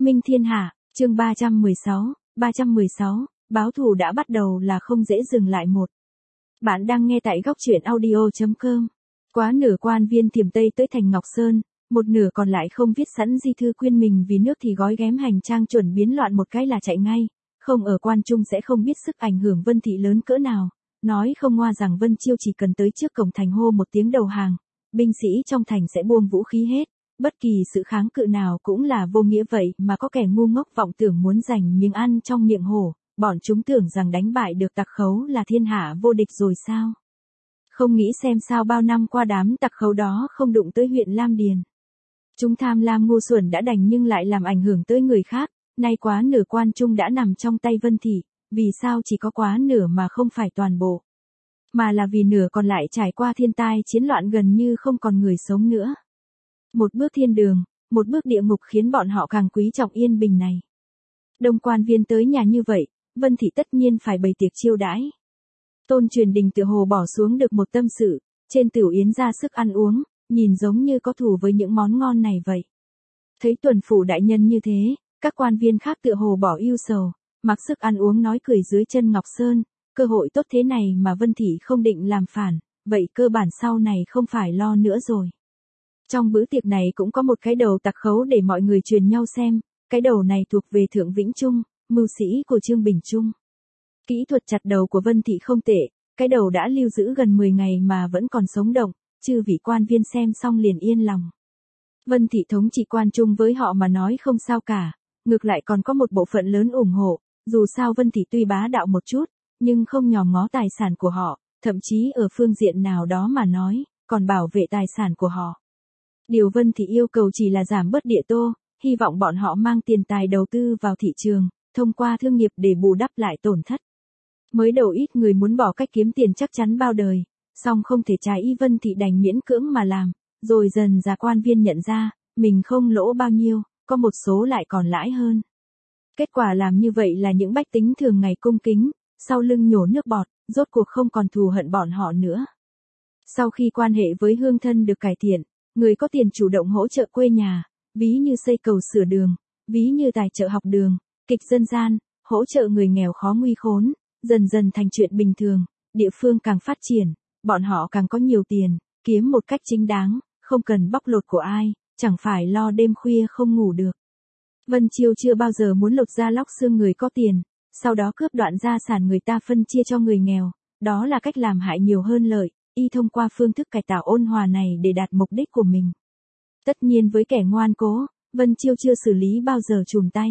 Minh thiên hạ, chương 316, báo thù đã bắt đầu là không dễ dừng lại một. Bạn đang nghe tại góc truyện audio.com. Quá nửa quan viên Thiểm Tây tới thành Ngọc Sơn, một nửa còn lại không viết sẵn di thư khuyên mình vì nước thì gói ghém hành trang chuẩn biến loạn một cái là chạy ngay, không ở quan trung sẽ không biết sức ảnh hưởng Vân Thị lớn cỡ nào, nói không ngoa rằng Vân Chiêu chỉ cần tới trước cổng thành hô một tiếng đầu hàng, binh sĩ trong thành sẽ buông vũ khí hết. Bất kỳ sự kháng cự nào cũng là vô nghĩa vậy mà có kẻ ngu ngốc vọng tưởng muốn giành miếng ăn trong miệng hổ, bọn chúng tưởng rằng đánh bại được tặc khấu là thiên hạ vô địch rồi sao? Không nghĩ xem sao bao năm qua đám tặc khấu đó không đụng tới huyện Lam Điền. Chúng tham lam ngu xuẩn đã đành nhưng lại làm ảnh hưởng tới người khác, nay quá nửa quan trung đã nằm trong tay Vân Thị, vì sao chỉ có quá nửa mà không phải toàn bộ? Mà là vì nửa còn lại trải qua thiên tai chiến loạn gần như không còn người sống nữa. Một bước thiên đường, một bước địa ngục khiến bọn họ càng quý trọng yên bình này. Đông quan viên tới nhà như vậy, Vân Thị tất nhiên phải bày tiệc chiêu đãi. Tôn Truyền Đình tựa hồ bỏ xuống được một tâm sự, trên tửu yến ra sức ăn uống, nhìn giống như có thù với những món ngon này vậy. Thấy tuần phủ đại nhân như thế, các quan viên khác tựa hồ bỏ ưu sầu, mặc sức ăn uống nói cười dưới chân Ngọc Sơn, cơ hội tốt thế này mà Vân Thị không định làm phản, vậy cơ bản sau này không phải lo nữa rồi. Trong bữa tiệc này cũng có một cái đầu tặc khấu để mọi người truyền nhau xem, cái đầu này thuộc về Thượng Vĩnh Trung, mưu sĩ của Trương Bình Trung. Kỹ thuật chặt đầu của Vân Thị không tệ, cái đầu đã lưu giữ gần 10 ngày mà vẫn còn sống động, chư vị quan viên xem xong liền yên lòng. Vân Thị thống trị quan trung với họ mà nói không sao cả, ngược lại còn có một bộ phận lớn ủng hộ, dù sao Vân Thị tuy bá đạo một chút, nhưng không nhòm ngó tài sản của họ, thậm chí ở phương diện nào đó mà nói, còn bảo vệ tài sản của họ. Điều Vân Thị yêu cầu chỉ là giảm bớt địa tô, hy vọng bọn họ mang tiền tài đầu tư vào thị trường, thông qua thương nghiệp để bù đắp lại tổn thất. Mới đầu ít người muốn bỏ cách kiếm tiền chắc chắn bao đời, song không thể trái ý Vân Thị đành miễn cưỡng mà làm, rồi dần ra quan viên nhận ra, mình không lỗ bao nhiêu, có một số lại còn lãi hơn. Kết quả làm như vậy là những bách tính thường ngày cung kính, sau lưng nhổ nước bọt, rốt cuộc không còn thù hận bọn họ nữa. Sau khi quan hệ với hương thân được cải thiện, người có tiền chủ động hỗ trợ quê nhà, ví như xây cầu sửa đường, ví như tài trợ học đường, kịch dân gian, hỗ trợ người nghèo khó nguy khốn, dần dần thành chuyện bình thường, địa phương càng phát triển, bọn họ càng có nhiều tiền, kiếm một cách chính đáng, không cần bóc lột của ai, chẳng phải lo đêm khuya không ngủ được. Vân Chiêu chưa bao giờ muốn lột da lóc xương người có tiền, sau đó cướp đoạn gia sản người ta phân chia cho người nghèo, đó là cách làm hại nhiều hơn lợi. Y thông qua phương thức cải tạo ôn hòa này để đạt mục đích của mình. Tất nhiên với kẻ ngoan cố, Vân Chiêu chưa xử lý bao giờ chùm tay.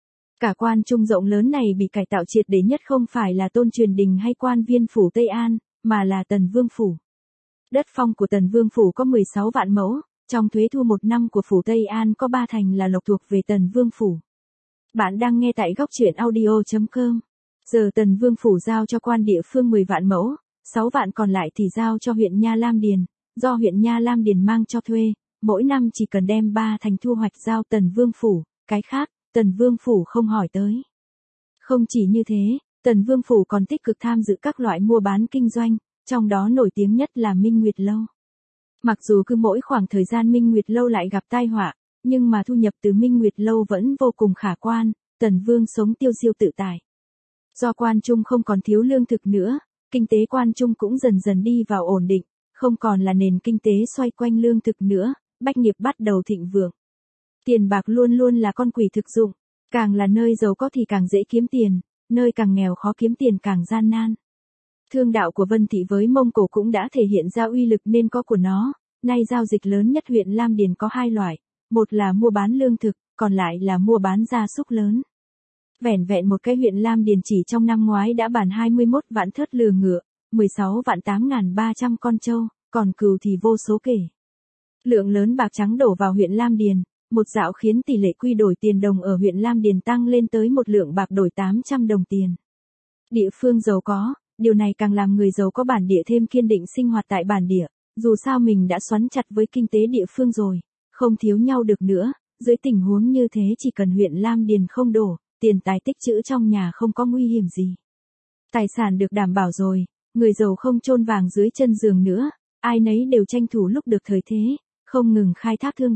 Cả quan trung rộng lớn này bị cải tạo triệt để nhất không phải là Tôn Truyền Đình hay quan viên phủ Tây An, mà là Tần Vương Phủ. Đất phong của Tần Vương Phủ có 16 vạn mẫu, trong thuế thu một năm của phủ Tây An có 3 thành là lộc thuộc về Tần Vương Phủ. Bạn đang nghe tại góc truyện audio.com. Giờ Tần Vương Phủ giao cho quan địa phương 10 vạn mẫu. 6 vạn còn lại thì giao cho huyện Nha Lam Điền, do huyện Nha Lam Điền mang cho thuê, mỗi năm chỉ cần đem 3 thành thu hoạch giao Tần Vương Phủ, cái khác, Tần Vương Phủ không hỏi tới. Không chỉ như thế, Tần Vương Phủ còn tích cực tham dự các loại mua bán kinh doanh, trong đó nổi tiếng nhất là Minh Nguyệt Lâu. Mặc dù cứ mỗi khoảng thời gian Minh Nguyệt Lâu lại gặp tai họa, nhưng mà thu nhập từ Minh Nguyệt Lâu vẫn vô cùng khả quan, Tần Vương sống tiêu diêu tự tại. Do quan trung không còn thiếu lương thực nữa, kinh tế quan trung cũng dần dần đi vào ổn định, không còn là nền kinh tế xoay quanh lương thực nữa, bách nghiệp bắt đầu thịnh vượng. Tiền bạc luôn luôn là con quỷ thực dụng, càng là nơi giàu có thì càng dễ kiếm tiền, nơi càng nghèo khó kiếm tiền càng gian nan. Thương đạo của Vân Thị với Mông Cổ cũng đã thể hiện ra uy lực nên có của nó, nay giao dịch lớn nhất huyện Lam Điền có 2 loại, một là mua bán lương thực, còn lại là mua bán gia súc lớn. Vẻn vẹn một cái huyện Lam Điền chỉ trong năm ngoái đã bàn 21 vạn thớt lừa ngựa, 16 vạn 8.300 con trâu, còn cừu thì vô số kể. Lượng lớn bạc trắng đổ vào huyện Lam Điền, một dạo khiến tỷ lệ quy đổi tiền đồng ở huyện Lam Điền tăng lên tới một lượng bạc đổi 800 đồng tiền. Địa phương giàu có, điều này càng làm người giàu có bản địa thêm kiên định sinh hoạt tại bản địa, dù sao mình đã xoắn chặt với kinh tế địa phương rồi, không thiếu nhau được nữa, dưới tình huống như thế chỉ cần huyện Lam Điền không đổ, tiền tài tích trữ trong nhà không có nguy hiểm gì. Tài sản được đảm bảo rồi, người giàu không chôn vàng dưới chân giường nữa, ai nấy đều tranh thủ lúc được thời thế, không ngừng khai thác thương đạo,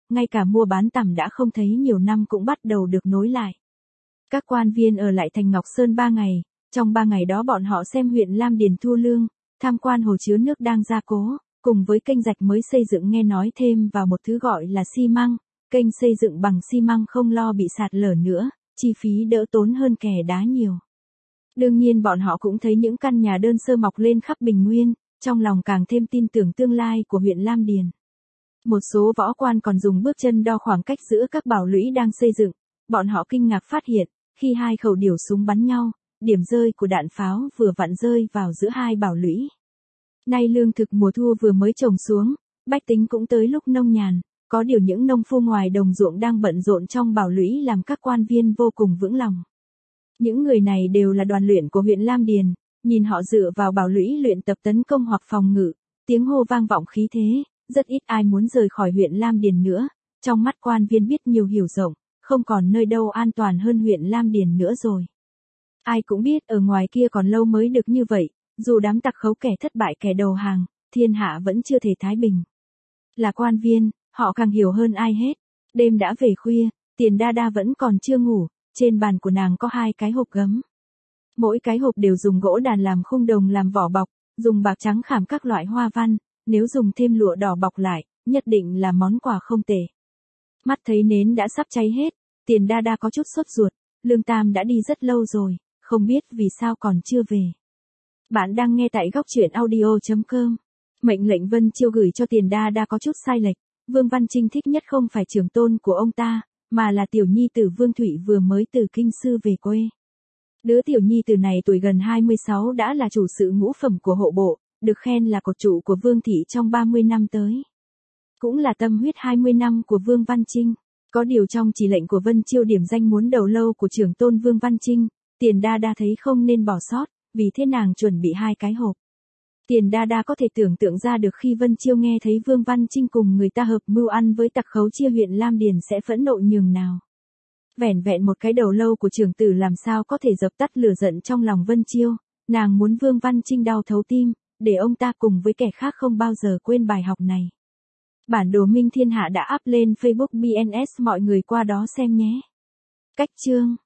ngay cả mua bán tằm đã không thấy nhiều năm cũng bắt đầu được nối lại. Các quan viên ở lại thành Ngọc Sơn 3 ngày, trong 3 ngày đó bọn họ xem huyện Lam Điền thu lương, tham quan hồ chứa nước đang gia cố, cùng với kênh rạch mới xây dựng nghe nói thêm vào một thứ gọi là xi măng, kênh xây dựng bằng xi măng không lo bị sạt lở nữa, chi phí đỡ tốn hơn kè đá nhiều. Đương nhiên bọn họ cũng thấy những căn nhà đơn sơ mọc lên khắp Bình Nguyên, trong lòng càng thêm tin tưởng tương lai của huyện Lam Điền. Một số võ quan còn dùng bước chân đo khoảng cách giữa các bảo lũy đang xây dựng, bọn họ kinh ngạc phát hiện, khi hai khẩu điểu súng bắn nhau, điểm rơi của đạn pháo vừa vặn rơi vào giữa hai bảo lũy. Nay lương thực mùa thu vừa mới trồng xuống, bách tính cũng tới lúc nông nhàn, có điều những nông phu ngoài đồng ruộng đang bận rộn trong bảo lũy làm các quan viên vô cùng vững lòng. Những người này đều là đoàn luyện của huyện Lam Điền, nhìn họ dựa vào bảo lũy luyện tập tấn công hoặc phòng ngự, tiếng hô vang vọng khí thế, rất ít ai muốn rời khỏi huyện Lam Điền nữa, trong mắt quan viên biết nhiều hiểu rộng, không còn nơi đâu an toàn hơn huyện Lam Điền nữa rồi. Ai cũng biết ở ngoài kia còn lâu mới được như vậy, dù đám tặc khấu kẻ thất bại kẻ đầu hàng, thiên hạ vẫn chưa thể thái bình. Là quan viên, họ càng hiểu hơn ai hết. Đêm đã về khuya, Tiền Đa Đa vẫn còn chưa ngủ, trên bàn của nàng có 2 cái hộp gấm. Mỗi cái hộp đều dùng gỗ đàn làm khung đồng làm vỏ bọc, dùng bạc trắng khảm các loại hoa văn, nếu dùng thêm lụa đỏ bọc lại, nhất định là món quà không tệ. Mắt thấy nến đã sắp cháy hết, Tiền Đa Đa có chút sốt ruột, Lương Tam đã đi rất lâu rồi, không biết vì sao còn chưa về. Bạn đang nghe tại góc truyện audio.com. Mệnh lệnh Vân Chiêu gửi cho Tiền Đa Đa có chút sai lệch, Vương Văn Trinh thích nhất không phải trưởng tôn của ông ta, mà là tiểu nhi tử Vương Thụy vừa mới từ kinh sư về quê. Đứa tiểu nhi tử này tuổi gần 26 đã là chủ sự ngũ phẩm của hộ bộ, được khen là cột trụ của Vương thị trong 30 năm tới. Cũng là tâm huyết 20 năm của Vương Văn Trinh. Có điều trong chỉ lệnh của Vân Chiêu điểm danh muốn đầu lâu của trưởng tôn Vương Văn Trinh, Tiền Đa Đa thấy không nên bỏ sót, vì thế nàng chuẩn bị 2 cái hộp. Tiền Đa Đa có thể tưởng tượng ra được khi Vân Chiêu nghe thấy Vương Văn Trinh cùng người ta hợp mưu ăn với tặc khấu chia huyện Lam Điền sẽ phẫn nộ nhường nào. Vẻn vẹn một cái đầu lâu của trưởng tử làm sao có thể dập tắt lửa giận trong lòng Vân Chiêu, nàng muốn Vương Văn Trinh đau thấu tim, để ông ta cùng với kẻ khác không bao giờ quên bài học này. Bản đồ Minh Thiên Hạ đã up lên Facebook BNS, mọi người qua đó xem nhé. Cách chương